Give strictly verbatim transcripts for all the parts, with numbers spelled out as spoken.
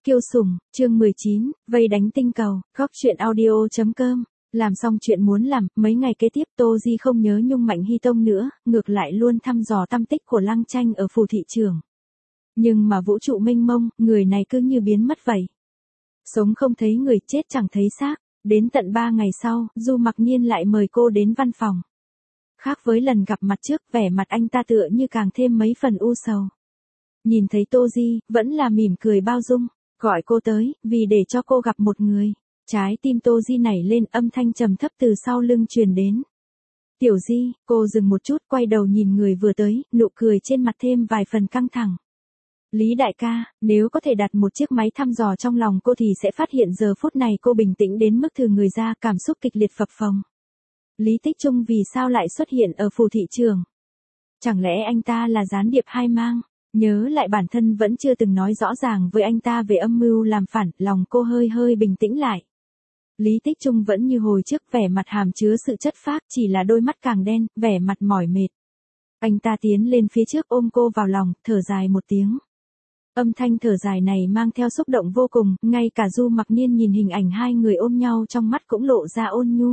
Kiêu sùng, chương mười chín, vây đánh tinh cầu, góc truyện audio.com. Làm xong chuyện muốn làm, mấy ngày kế tiếp Tô Di không nhớ Nhung Mạnh Hy Tông nữa, ngược lại luôn thăm dò tâm tích của Lăng Tranh ở phủ thị trường. Nhưng mà vũ trụ mênh mông, người này cứ như biến mất vậy. Sống không thấy người, chết chẳng thấy xác. Đến tận ba ngày sau, Du Mặc Nhiên lại mời cô đến văn phòng. Khác với lần gặp mặt trước, vẻ mặt anh ta tựa như càng thêm mấy phần u sầu. Nhìn thấy Tô Di, vẫn là mỉm cười bao dung, gọi cô tới, vì để cho cô gặp một người. Trái tim Tô Di nảy lên, âm thanh trầm thấp từ sau lưng truyền đến. Tiểu Di, cô dừng một chút, quay đầu nhìn người vừa tới, nụ cười trên mặt thêm vài phần căng thẳng. Lý đại ca, nếu có thể đặt một chiếc máy thăm dò trong lòng cô thì sẽ phát hiện giờ phút này cô bình tĩnh đến mức thừa người ra, cảm xúc kịch liệt phập phồng. Lý Tích Trung vì sao lại xuất hiện ở phủ thị trường? Chẳng lẽ anh ta là gián điệp hai mang? Nhớ lại bản thân vẫn chưa từng nói rõ ràng với anh ta về âm mưu làm phản, lòng cô hơi hơi bình tĩnh lại. Lý Tích Trung vẫn như hồi trước, vẻ mặt hàm chứa sự chất phác, chỉ là đôi mắt càng đen, vẻ mặt mỏi mệt. Anh ta tiến lên phía trước ôm cô vào lòng, thở dài một tiếng. Âm thanh thở dài này mang theo xúc động vô cùng, ngay cả Du Mặc Nhiên nhìn hình ảnh hai người ôm nhau trong mắt cũng lộ ra ôn nhu.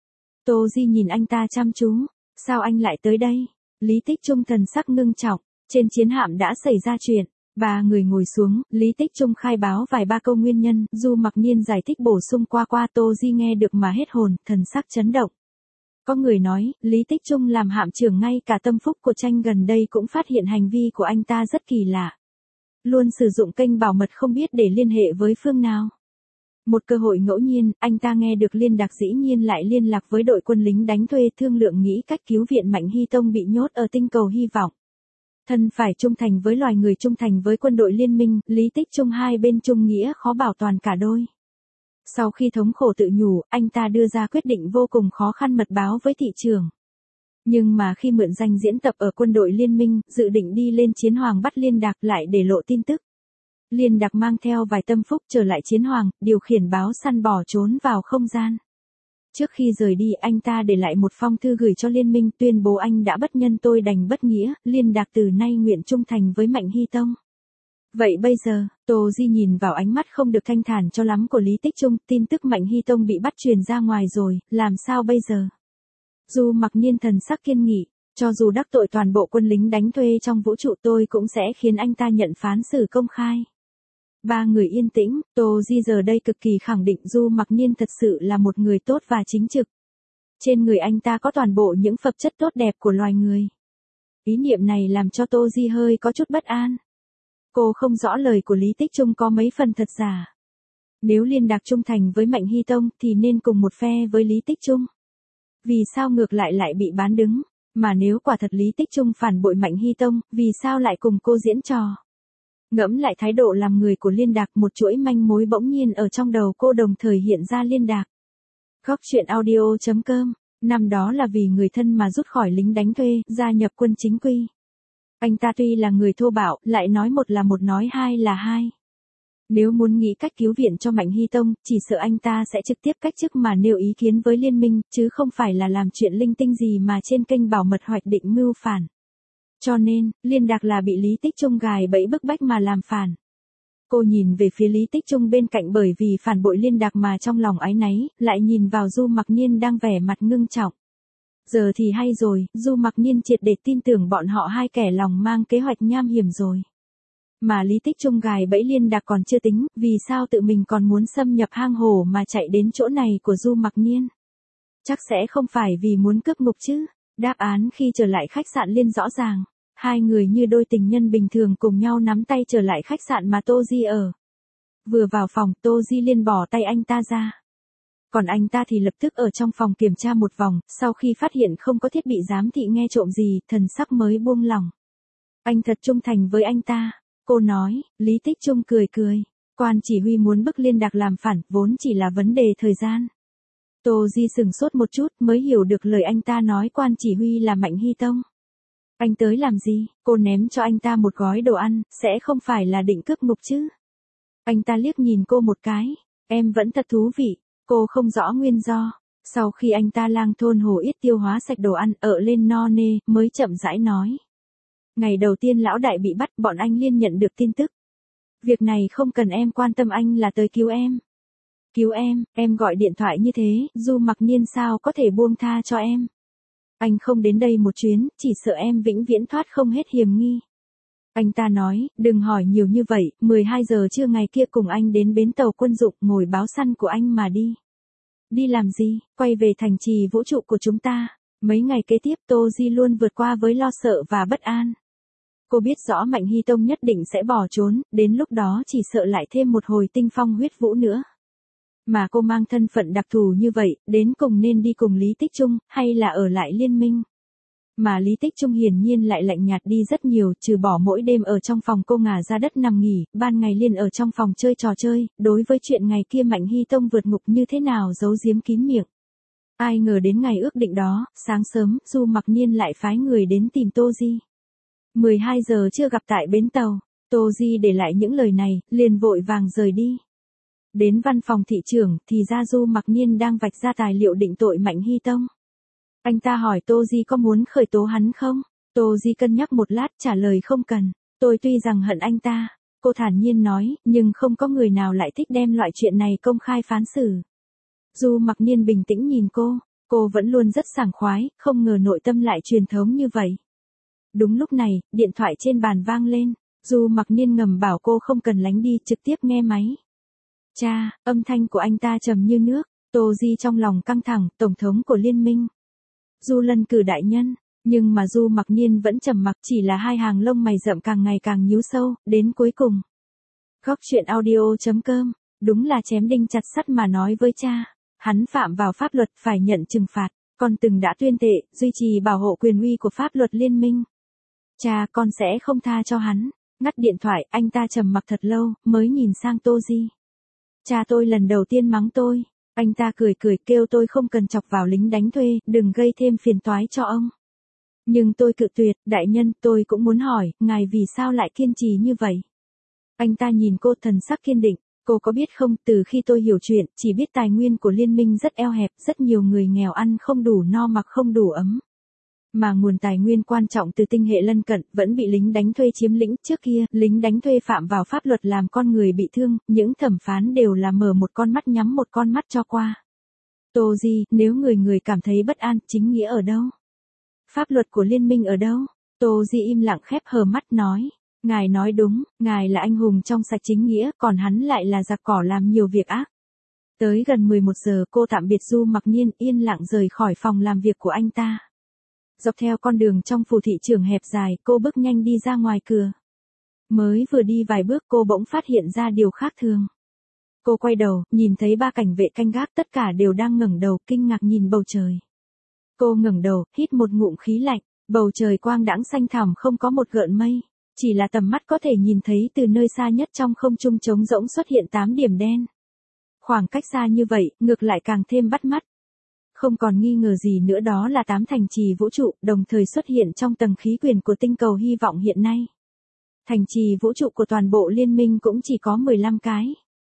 Tô Di nhìn anh ta chăm chú, sao anh lại tới đây? Lý Tích Trung thần sắc ngưng trọng, trên chiến hạm đã xảy ra chuyện. Ba người ngồi xuống, Lý Tích Trung khai báo vài ba câu nguyên nhân, Du Mặc Nhiên giải thích bổ sung qua qua, Tô Di nghe được mà hết hồn, thần sắc chấn động. Có người nói, Lý Tích Trung làm hạm trưởng, ngay cả tâm phúc của Tranh gần đây cũng phát hiện hành vi của anh ta rất kỳ lạ. Luôn sử dụng kênh bảo mật không biết để liên hệ với phương nào. Một cơ hội ngẫu nhiên, anh ta nghe được Liên Đạc dĩ nhiên lại liên lạc với đội quân lính đánh thuê, thương lượng nghĩ cách cứu viện Mạnh Hy Tông bị nhốt ở tinh cầu hy vọng. Thân phải trung thành với loài người, trung thành với quân đội liên minh, Lý Tích Trung hai bên trung nghĩa khó bảo toàn cả đôi. Sau khi thống khổ tự nhủ, anh ta đưa ra quyết định vô cùng khó khăn, mật báo với thị trường. Nhưng mà khi mượn danh diễn tập ở quân đội liên minh, dự định đi lên Chiến Hoàng bắt Liên Đạc, lại để lộ tin tức. Liên Đạc mang theo vài tâm phúc trở lại Chiến Hoàng, điều khiển báo săn bỏ trốn vào không gian. Trước khi rời đi, anh ta để lại một phong thư gửi cho liên minh, tuyên bố anh đã bất nhân tôi đành bất nghĩa, Liên Đạc từ nay nguyện trung thành với Mạnh Hy Tông. Vậy bây giờ, Tô Di nhìn vào ánh mắt không được thanh thản cho lắm của Lý Tích Trung, tin tức Mạnh Hy Tông bị bắt truyền ra ngoài rồi, làm sao bây giờ? Du Mặc Nhiên thần sắc kiên nghị, cho dù đắc tội toàn bộ quân lính đánh thuê trong vũ trụ, tôi cũng sẽ khiến anh ta nhận phán xử công khai. Ba người yên tĩnh, Tô Di giờ đây cực kỳ khẳng định Du Mặc Nhiên thật sự là một người tốt và chính trực. Trên người anh ta có toàn bộ những phẩm chất tốt đẹp của loài người. Ý niệm này làm cho Tô Di hơi có chút bất an. Cô không rõ lời của Lý Tích Trung có mấy phần thật giả. Nếu Liên Đạc trung thành với Mạnh Hy Tông thì nên cùng một phe với Lý Tích Trung. Vì sao ngược lại lại bị bán đứng? Mà nếu quả thật Lý Tích Trung phản bội Mạnh Hy Tông, vì sao lại cùng cô diễn trò? Ngẫm lại thái độ làm người của Liên Đạc, một chuỗi manh mối bỗng nhiên ở trong đầu cô đồng thời hiện ra. Liên Đạc. Góc truyện audio.com. Năm đó là vì người thân mà rút khỏi lính đánh thuê, gia nhập quân chính quy. Anh ta tuy là người thô bạo, lại nói một là một, nói hai là hai. Nếu muốn nghĩ cách cứu viện cho Mạnh Hy Tông, chỉ sợ anh ta sẽ trực tiếp cách chức mà nêu ý kiến với liên minh, chứ không phải là làm chuyện linh tinh gì mà trên kênh bảo mật hoạch định mưu phản. Cho nên, Liên Đạc là bị Lý Tích Trung gài bẫy bức bách mà làm phản. Cô nhìn về phía Lý Tích Trung bên cạnh, bởi vì phản bội Liên Đạc mà trong lòng áy náy, lại nhìn vào Du Mặc Nhiên đang vẻ mặt ngưng trọng. Giờ thì hay rồi, Du Mặc Nhiên triệt để tin tưởng bọn họ hai kẻ lòng mang kế hoạch nham hiểm rồi. Mà Lý Tích Trung gài bẫy Liên Đạc còn chưa tính, vì sao tự mình còn muốn xâm nhập hang hổ mà chạy đến chỗ này của Du Mặc Nhiên? Chắc sẽ không phải vì muốn cướp ngục chứ? Đáp án khi trở lại khách sạn Liên rõ ràng. Hai người như đôi tình nhân bình thường cùng nhau nắm tay trở lại khách sạn mà Tô Di ở. Vừa vào phòng, Tô Di Liên bỏ tay anh ta ra. Còn anh ta thì lập tức ở trong phòng kiểm tra một vòng, sau khi phát hiện không có thiết bị giám thị nghe trộm gì, thần sắc mới buông lỏng. Anh thật trung thành với anh ta. Cô nói. Lý Tích Trung cười cười. Quan chỉ huy muốn bức Liên Đạc làm phản, vốn chỉ là vấn đề thời gian. Tô Di sừng sốt một chút mới hiểu được lời anh ta nói, quan chỉ huy là Mạnh Hy Tông. Anh tới làm gì? Cô ném cho anh ta một gói đồ ăn, sẽ không phải là định cướp ngục chứ? Anh ta liếc nhìn cô một cái. Em vẫn thật thú vị. Cô không rõ nguyên do. Sau khi anh ta lang thôn hồ yết tiêu hóa sạch đồ ăn, ở lên no nê, mới chậm rãi nói. Ngày đầu tiên lão đại bị bắt, bọn anh Liên nhận được tin tức. Việc này không cần em quan tâm, anh là tới cứu em. Cứu em, em gọi điện thoại như thế, Du Mặc Niên sao có thể buông tha cho em. Anh không đến đây một chuyến, chỉ sợ em vĩnh viễn thoát không hết hiểm nghi. Anh ta nói, đừng hỏi nhiều như vậy, mười hai giờ trưa ngày kia cùng anh đến bến tàu quân dụng, ngồi báo săn của anh mà đi. Đi làm gì? Quay về thành trì vũ trụ của chúng ta. Mấy ngày kế tiếp Tô Di luôn vượt qua với lo sợ và bất an. Cô biết rõ Mạnh Hy Tông nhất định sẽ bỏ trốn, đến lúc đó chỉ sợ lại thêm một hồi tinh phong huyết vũ nữa. Mà cô mang thân phận đặc thù như vậy, đến cùng nên đi cùng Lý Tích Trung, hay là ở lại liên minh? Mà Lý Tích Trung hiển nhiên lại lạnh nhạt đi rất nhiều, trừ bỏ mỗi đêm ở trong phòng cô ngả ra đất nằm nghỉ, ban ngày liên ở trong phòng chơi trò chơi, đối với chuyện ngày kia Mạnh Hy Tông vượt ngục như thế nào giấu giếm kín miệng. Ai ngờ đến ngày ước định đó, sáng sớm, Du Mặc Niên lại phái người đến tìm Tô Di. mười hai giờ chưa gặp tại bến tàu, Tô Di để lại những lời này, liền vội vàng rời đi. Đến văn phòng thị trưởng, thì ra Du Mặc Niên đang vạch ra tài liệu định tội Mạnh Hy Tông. Anh ta hỏi Tô Di có muốn khởi tố hắn không? Tô Di cân nhắc một lát trả lời không cần. Tôi tuy rằng hận anh ta, cô thản nhiên nói, nhưng không có người nào lại thích đem loại chuyện này công khai phán xử. Du Mặc Niên bình tĩnh nhìn cô, cô vẫn luôn rất sảng khoái, không ngờ nội tâm lại truyền thống như vậy. Đúng lúc này, điện thoại trên bàn vang lên, Du Mặc Niên ngầm bảo cô không cần lánh đi, trực tiếp nghe máy. Cha, âm thanh của anh ta trầm như nước, Tô Di trong lòng căng thẳng, tổng thống của liên minh. Du Lân cử đại nhân, nhưng mà Du Mặc Niên vẫn trầm mặc, chỉ là hai hàng lông mày rậm càng ngày càng nhíu sâu, đến cuối cùng. Góc truyện audio chấm com, đúng là chém đinh chặt sắt mà nói với cha, hắn phạm vào pháp luật phải nhận trừng phạt, con từng đã tuyên thệ, duy trì bảo hộ quyền uy của pháp luật liên minh. Cha, con sẽ không tha cho hắn. Ngắt điện thoại, anh ta trầm mặc thật lâu, mới nhìn sang Tô Di. Cha tôi lần đầu tiên mắng tôi. Anh ta cười cười kêu tôi không cần chọc vào lính đánh thuê, đừng gây thêm phiền toái cho ông. Nhưng tôi cự tuyệt, đại nhân, tôi cũng muốn hỏi, ngài vì sao lại kiên trì như vậy? Anh ta nhìn cô thần sắc kiên định, cô có biết không, từ khi tôi hiểu chuyện, chỉ biết tài nguyên của liên minh rất eo hẹp, rất nhiều người nghèo ăn không đủ no mặc không đủ ấm. Mà nguồn tài nguyên quan trọng từ tinh hệ lân cận vẫn bị lính đánh thuê chiếm lĩnh. Trước kia, lính đánh thuê phạm vào pháp luật làm con người bị thương, những thẩm phán đều là mở một con mắt nhắm một con mắt cho qua. Tô Di, nếu người người cảm thấy bất an, chính nghĩa ở đâu? Pháp luật của liên minh ở đâu? Tô Di im lặng khép hờ mắt nói. Ngài nói đúng, ngài là anh hùng trong sạch chính nghĩa, còn hắn lại là giặc cỏ làm nhiều việc ác. Tới gần mười một giờ cô tạm biệt Du Mặc Niên, yên lặng rời khỏi phòng làm việc của anh ta. Dọc theo con đường trong phủ thị trường hẹp dài, cô bước nhanh đi ra ngoài cửa. Mới vừa đi vài bước cô bỗng phát hiện ra điều khác thường. Cô quay đầu, nhìn thấy ba cảnh vệ canh gác tất cả đều đang ngẩng đầu kinh ngạc nhìn bầu trời. Cô ngẩng đầu, hít một ngụm khí lạnh, bầu trời quang đãng xanh thẳm không có một gợn mây. Chỉ là tầm mắt có thể nhìn thấy từ nơi xa nhất trong không trung trống rỗng xuất hiện tám điểm đen. Khoảng cách xa như vậy, ngược lại càng thêm bắt mắt. Không còn nghi ngờ gì nữa, đó là tám thành trì vũ trụ, đồng thời xuất hiện trong tầng khí quyển của tinh cầu hy vọng hiện nay. Thành trì vũ trụ của toàn bộ liên minh cũng chỉ có mười lăm cái.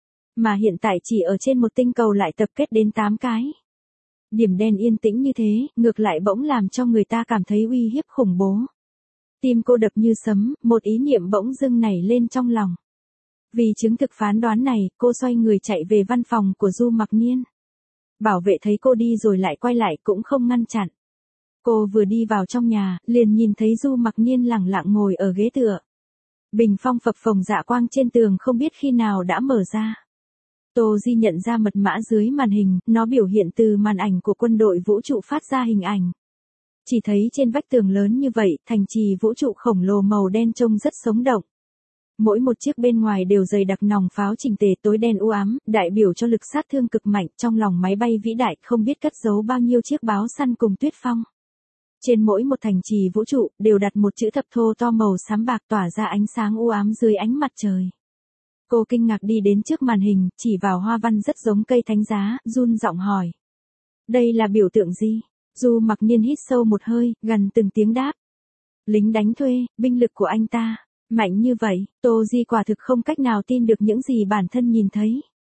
Mà hiện tại chỉ ở trên một tinh cầu lại tập kết đến tám cái. Điểm đen yên tĩnh như thế, ngược lại bỗng làm cho người ta cảm thấy uy hiếp khủng bố. Tim cô đập như sấm, một ý niệm bỗng dưng nảy lên trong lòng. Vì chứng thực phán đoán này, cô xoay người chạy về văn phòng của Du Mặc Niên. Bảo vệ thấy cô đi rồi lại quay lại cũng không ngăn chặn. Cô vừa đi vào trong nhà, liền nhìn thấy Du Mặc Niên lẳng lặng ngồi ở ghế tựa. Bình phong phập phồng dạ quang trên tường không biết khi nào đã mở ra. Tô Di nhận ra mật mã dưới màn hình, nó biểu hiện từ màn ảnh của quân đội vũ trụ phát ra hình ảnh. Chỉ thấy trên vách tường lớn như vậy, thành trì vũ trụ khổng lồ màu đen trông rất sống động. Mỗi một chiếc bên ngoài đều dày đặc nòng pháo chỉnh tề tối đen u ám, đại biểu cho lực sát thương cực mạnh. Trong lòng máy bay vĩ đại không biết cất giấu bao nhiêu chiếc báo săn cùng tuyết phong. Trên mỗi một thành trì vũ trụ, đều đặt một chữ thập thô to màu xám bạc tỏa ra ánh sáng u ám dưới ánh mặt trời. Cô kinh ngạc đi đến trước màn hình, chỉ vào hoa văn rất giống cây thánh giá, run giọng hỏi. Đây là biểu tượng gì? Du Mặc Niên hít sâu một hơi, gần từng tiếng đáp. Lính đánh thuê, binh lực của anh ta. Mạnh như vậy, Tô Di quả thực không cách nào tin được những gì bản thân nhìn thấy.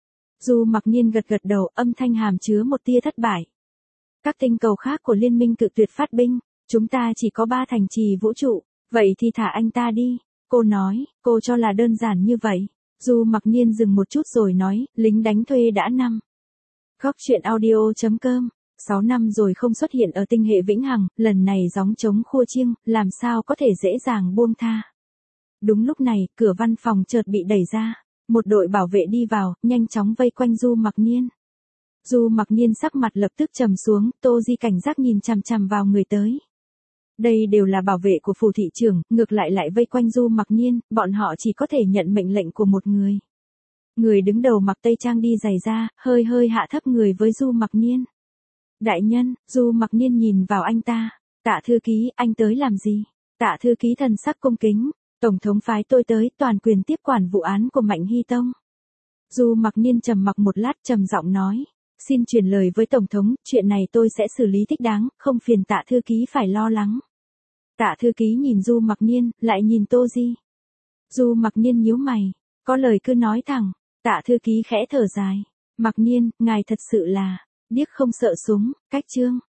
Du Mặc Niên gật gật đầu, âm thanh hàm chứa một tia thất bại. Các tinh cầu khác của liên minh cự tuyệt phát binh, chúng ta chỉ có ba thành trì vũ trụ, vậy thì thả anh ta đi. Cô nói, cô cho là đơn giản như vậy. Du Mặc Nhiên dừng một chút rồi nói, lính đánh thuê đã năm. Góc chuyện audio.com, sáu năm rồi không xuất hiện ở tinh hệ vĩnh hằng, lần này gióng trống khua chiêng, làm sao có thể dễ dàng buông tha. Đúng lúc này, cửa văn phòng chợt bị đẩy ra, một đội bảo vệ đi vào, nhanh chóng vây quanh Du Mặc Nhiên. Du Mặc Nhiên sắc mặt lập tức trầm xuống, Tô Di cảnh giác nhìn chằm chằm vào người tới. Đây đều là bảo vệ của phủ thị trưởng, ngược lại lại vây quanh Du Mặc Nhiên, bọn họ chỉ có thể nhận mệnh lệnh của một người. Người đứng đầu mặc tây trang đi giày da, hơi hơi hạ thấp người với Du Mặc Nhiên. Đại nhân, Du Mặc Nhiên nhìn vào anh ta. Tạ thư ký, anh tới làm gì? Tạ thư ký thần sắc cung kính. Tổng thống phái tôi tới, toàn quyền tiếp quản vụ án của Mạnh Hy Tông. Du Mặc Nhiên trầm mặc một lát trầm giọng nói. Xin truyền lời với Tổng thống, chuyện này tôi sẽ xử lý thích đáng, không phiền tạ thư ký phải lo lắng. Tạ thư ký nhìn Du Mặc Nhiên, lại nhìn Tô Di. Du Mặc Nhiên nhíu mày, có lời cứ nói thẳng. Tạ thư ký khẽ thở dài. Mặc Nhiên, ngài thật sự là, điếc không sợ súng, cách chương.